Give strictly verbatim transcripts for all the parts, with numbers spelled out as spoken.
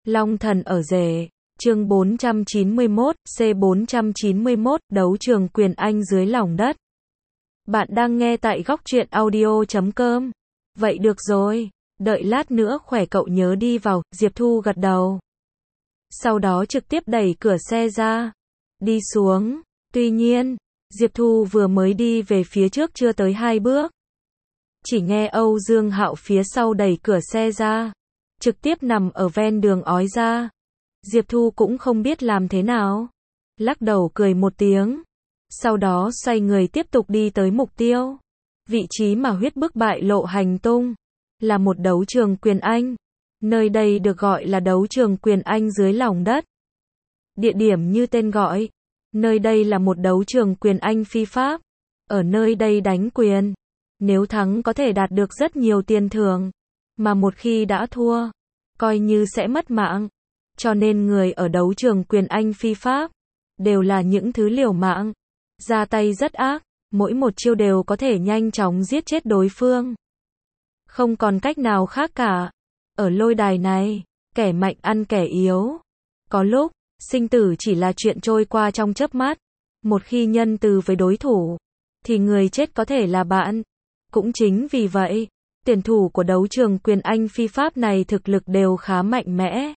Long thần ở rể, chương bốn trăm chín mươi mốt, C bốn trăm chín mươi mốt, đấu trường quyền Anh dưới lòng đất. Bạn đang nghe tại góc truyện audio chấm com. Vậy được rồi, đợi lát nữa khỏe cậu nhớ đi vào, Diệp Thu gật đầu. Sau đó trực tiếp đẩy cửa xe ra, đi xuống. Tuy nhiên, Diệp Thu vừa mới đi về phía trước chưa tới hai bước. Chỉ nghe Âu Dương Hạo phía sau đẩy cửa xe ra, trực tiếp nằm ở ven đường ói ra. Diệp Thu cũng không biết làm thế nào, lắc đầu cười một tiếng, sau đó xoay người tiếp tục đi tới mục tiêu. Vị trí mà huyết bức bại lộ hành tung, là một đấu trường quyền Anh. Nơi đây được gọi là đấu trường quyền Anh dưới lòng đất. Địa điểm như tên gọi, nơi đây là một đấu trường quyền Anh phi pháp. Ở nơi đây đánh quyền, nếu thắng có thể đạt được rất nhiều tiền thưởng, mà một khi đã thua, coi như sẽ mất mạng. Cho nên người ở đấu trường quyền Anh phi pháp, đều là những thứ liều mạng, ra tay rất ác, mỗi một chiêu đều có thể nhanh chóng giết chết đối phương. Không còn cách nào khác cả. Ở lôi đài này, kẻ mạnh ăn kẻ yếu. Có lúc, sinh tử chỉ là chuyện trôi qua trong chớp mắt. Một khi nhân từ với đối thủ, thì người chết có thể là bạn. Cũng chính vì vậy, tuyển thủ của đấu trường quyền Anh phi pháp này thực lực đều khá mạnh mẽ.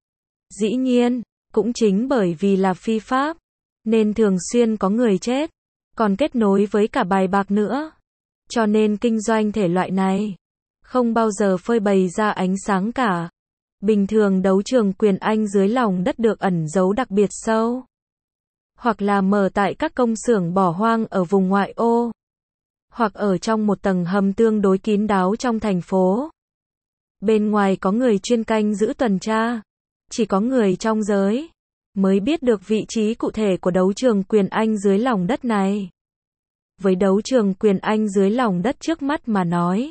Dĩ nhiên, cũng chính bởi vì là phi pháp, nên thường xuyên có người chết, còn kết nối với cả bài bạc nữa. Cho nên kinh doanh thể loại này, không bao giờ phơi bày ra ánh sáng cả. Bình thường đấu trường quyền Anh dưới lòng đất được ẩn giấu đặc biệt sâu, hoặc là mở tại các công xưởng bỏ hoang ở vùng ngoại ô, hoặc ở trong một tầng hầm tương đối kín đáo trong thành phố. Bên ngoài có người chuyên canh giữ tuần tra, chỉ có người trong giới mới biết được vị trí cụ thể của đấu trường quyền Anh dưới lòng đất này. Với đấu trường quyền Anh dưới lòng đất trước mắt mà nói,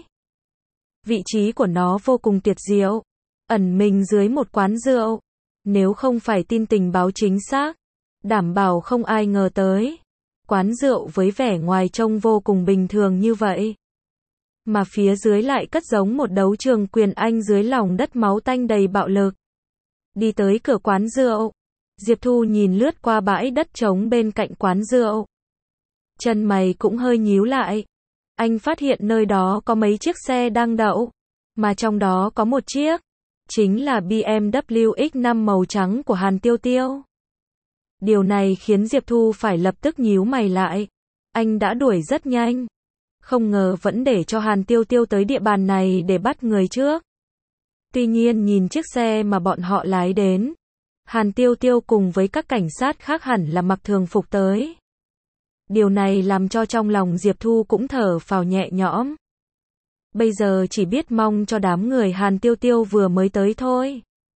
vị trí của nó vô cùng tuyệt diệu, ẩn mình dưới một quán rượu. Nếu không phải tin tình báo chính xác, đảm bảo không ai ngờ tới. Quán rượu với vẻ ngoài trông vô cùng bình thường như vậy, mà phía dưới lại cất giống một đấu trường quyền Anh dưới lòng đất máu tanh đầy bạo lực. Đi tới cửa quán rượu, Diệp Thu nhìn lướt qua bãi đất trống bên cạnh quán rượu. Chân mày cũng hơi nhíu lại. Anh phát hiện nơi đó có mấy chiếc xe đang đậu, mà trong đó có một chiếc, chính là bê em vê X năm màu trắng của Hàn Tiêu Tiêu. Điều này khiến Diệp Thu phải lập tức nhíu mày lại. Anh đã đuổi rất nhanh, không ngờ vẫn để cho Hàn Tiêu Tiêu tới địa bàn này để bắt người trước. Tuy nhiên nhìn chiếc xe mà bọn họ lái đến, Hàn Tiêu Tiêu cùng với các cảnh sát khác hẳn là mặc thường phục tới. Điều này làm cho trong lòng Diệp Thu cũng thở phào nhẹ nhõm. Bây giờ chỉ biết mong cho đám người Hàn Tiêu Tiêu vừa mới tới thôi,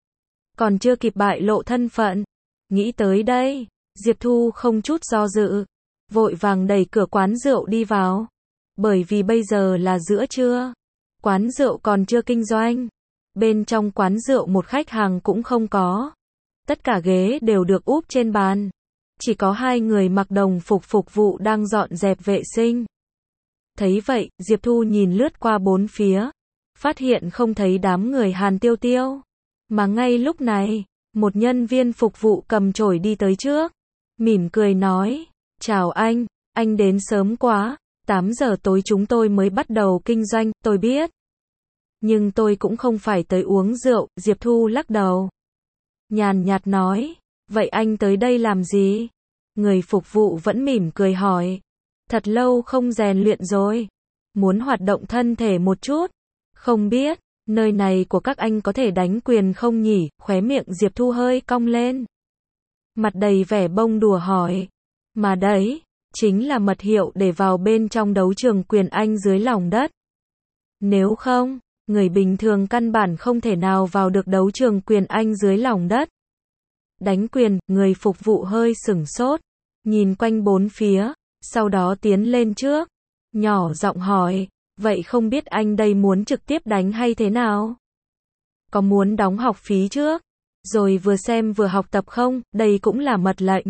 còn chưa kịp bại lộ thân phận. Nghĩ tới đây, Diệp Thu không chút do dự, vội vàng đẩy cửa quán rượu đi vào. Bởi vì bây giờ là giữa trưa, quán rượu còn chưa kinh doanh. Bên trong quán rượu một khách hàng cũng không có. Tất cả ghế đều được úp trên bàn. Chỉ có hai người mặc đồng phục phục vụ đang dọn dẹp vệ sinh. Thấy vậy, Diệp Thu nhìn lướt qua bốn phía, phát hiện không thấy đám người Hàn Tiêu Tiêu. Mà ngay lúc này, một nhân viên phục vụ cầm chổi đi tới trước, mỉm cười nói, chào anh, anh đến sớm quá, tám giờ tối chúng tôi mới bắt đầu kinh doanh, tôi biết. Nhưng tôi cũng không phải tới uống rượu. Diệp Thu lắc đầu, nhàn nhạt nói, vậy anh tới đây làm gì? Người phục vụ vẫn mỉm cười hỏi, thật lâu không rèn luyện rồi, muốn hoạt động thân thể một chút. Không biết, nơi này của các anh có thể đánh quyền không nhỉ? Khóe miệng Diệp Thu hơi cong lên, mặt đầy vẻ bông đùa hỏi, mà đấy, chính là mật hiệu để vào bên trong đấu trường quyền Anh dưới lòng đất. Nếu không, người bình thường căn bản không thể nào vào được đấu trường quyền Anh dưới lòng đất. Đánh quyền, người phục vụ hơi sửng sốt, nhìn quanh bốn phía, sau đó tiến lên trước, nhỏ giọng hỏi, vậy không biết anh đây muốn trực tiếp đánh hay thế nào? Có muốn đóng học phí trước, rồi vừa xem vừa học tập không? Đây cũng là mật lệnh.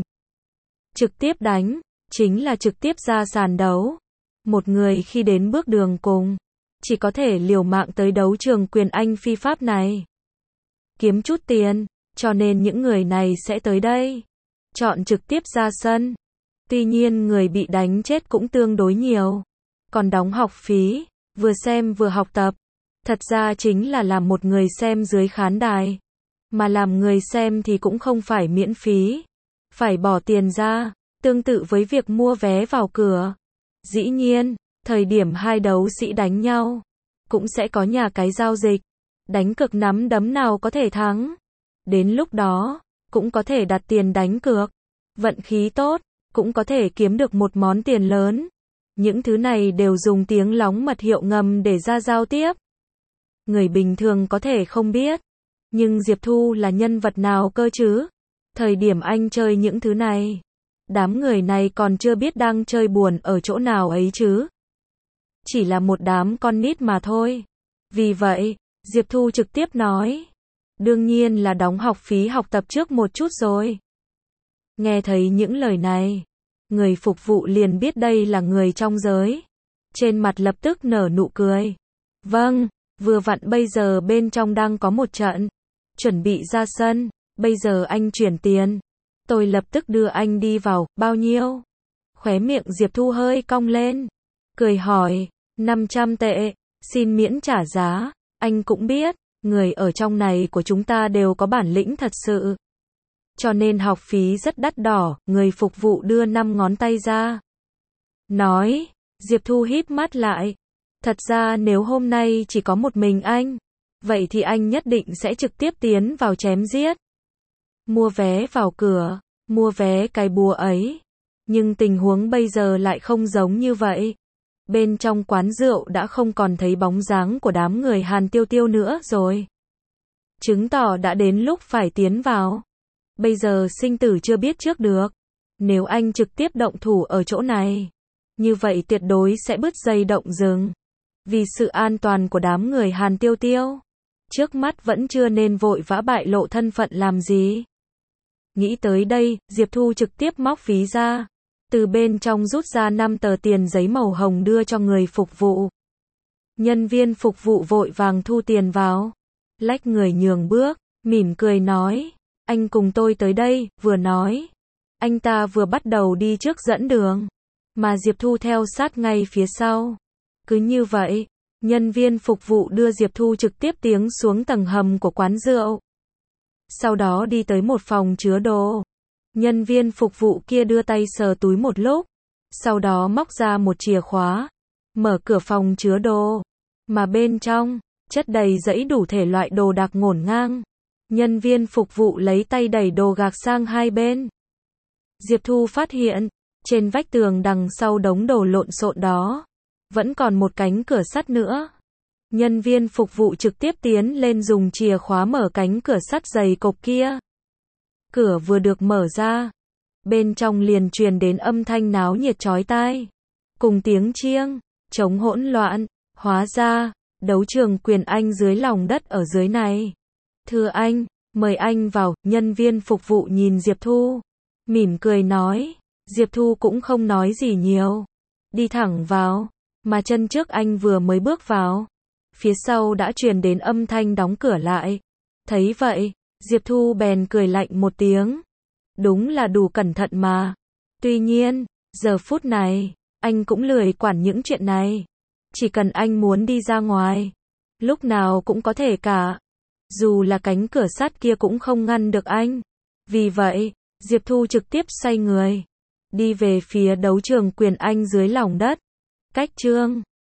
Trực tiếp đánh, chính là trực tiếp ra sàn đấu. Một người khi đến bước đường cùng, chỉ có thể liều mạng tới đấu trường quyền Anh phi pháp này. kiếm chút tiền, cho nên những người này sẽ tới đây, chọn trực tiếp ra sân. Tuy nhiên người bị đánh chết cũng tương đối nhiều, còn đóng học phí, vừa xem vừa học tập, thật ra chính là làm một người xem dưới khán đài, mà làm người xem thì cũng không phải miễn phí, phải bỏ tiền ra, tương tự với việc mua vé vào cửa. Dĩ nhiên, thời điểm hai đấu sĩ đánh nhau, cũng sẽ có nhà cái giao dịch, đánh cược nắm đấm nào có thể thắng. Đến lúc đó, cũng có thể đặt tiền đánh cược, vận khí tốt, cũng có thể kiếm được một món tiền lớn. Những thứ này đều dùng tiếng lóng mật hiệu ngầm để ra giao tiếp. Người bình thường có thể không biết, nhưng Diệp Thu là nhân vật nào cơ chứ? Thời điểm anh chơi những thứ này, đám người này còn chưa biết đang chơi buồn ở chỗ nào ấy chứ. Chỉ là một đám con nít mà thôi. Vì vậy, Diệp Thu trực tiếp nói, đương nhiên là đóng học phí học tập trước một chút rồi. Nghe thấy những lời này, người phục vụ liền biết đây là người trong giới. Trên mặt lập tức nở nụ cười. Vâng, vừa vặn bây giờ bên trong đang có một trận, chuẩn bị ra sân, bây giờ anh chuyển tiền, tôi lập tức đưa anh đi vào, bao nhiêu? Khóe miệng Diệp Thu hơi cong lên, cười hỏi, năm trăm tệ, xin miễn trả giá. Anh cũng biết, người ở trong này của chúng ta đều có bản lĩnh thật sự, cho nên học phí rất đắt đỏ. Người phục vụ đưa năm ngón tay ra, nói. Diệp Thu híp mắt lại, thật ra nếu hôm nay chỉ có một mình anh, vậy thì anh nhất định sẽ trực tiếp tiến vào chém giết, mua vé vào cửa, mua vé cái búa ấy. Nhưng tình huống bây giờ lại không giống như vậy. Bên trong quán rượu đã không còn thấy bóng dáng của đám người Hàn Tiêu Tiêu nữa rồi, chứng tỏ đã đến lúc phải tiến vào. Bây giờ sinh tử chưa biết trước được, nếu anh trực tiếp động thủ ở chỗ này, như vậy tuyệt đối sẽ bứt dây động rừng. Vì sự an toàn của đám người Hàn Tiêu Tiêu, trước mắt vẫn chưa nên vội vã bại lộ thân phận làm gì. Nghĩ tới đây, Diệp Thu trực tiếp móc ví ra, từ bên trong rút ra năm tờ tiền giấy màu hồng đưa cho người phục vụ. Nhân viên phục vụ vội vàng thu tiền vào, lách người nhường bước, mỉm cười nói, anh cùng tôi tới đây. Vừa nói, anh ta vừa bắt đầu đi trước dẫn đường, mà Diệp Thu theo sát ngay phía sau. Cứ như vậy, nhân viên phục vụ đưa Diệp Thu trực tiếp tiến xuống tầng hầm của quán rượu. Sau đó đi tới một phòng chứa đồ. Nhân viên phục vụ kia đưa tay sờ túi một lúc, sau đó móc ra một chìa khóa, mở cửa phòng chứa đồ, mà bên trong, chất đầy dãy đủ thể loại đồ đạc ngổn ngang. Nhân viên phục vụ lấy tay đẩy đồ gạc sang hai bên. Diệp Thu phát hiện, trên vách tường đằng sau đống đồ lộn xộn đó, vẫn còn một cánh cửa sắt nữa. Nhân viên phục vụ trực tiếp tiến lên dùng chìa khóa mở cánh cửa sắt dày cộp kia. Cửa vừa được mở ra, bên trong liền truyền đến âm thanh náo nhiệt chói tai, cùng tiếng chiêng, trống hỗn loạn. Hóa ra, đấu trường quyền Anh dưới lòng đất ở dưới này. Thưa anh, mời anh vào. Nhân viên phục vụ nhìn Diệp Thu, mỉm cười nói. Diệp Thu cũng không nói gì nhiều, đi thẳng vào, mà chân trước anh vừa mới bước vào, phía sau đã truyền đến âm thanh đóng cửa lại. Thấy vậy, Diệp Thu bèn cười lạnh một tiếng. Đúng là đủ cẩn thận mà. Tuy nhiên, giờ phút này, anh cũng lười quản những chuyện này. Chỉ cần anh muốn đi ra ngoài, lúc nào cũng có thể cả. Dù là cánh cửa sắt kia cũng không ngăn được anh. Vì vậy, Diệp Thu trực tiếp xoay người, đi về phía đấu trường quyền Anh dưới lòng đất. Cách chương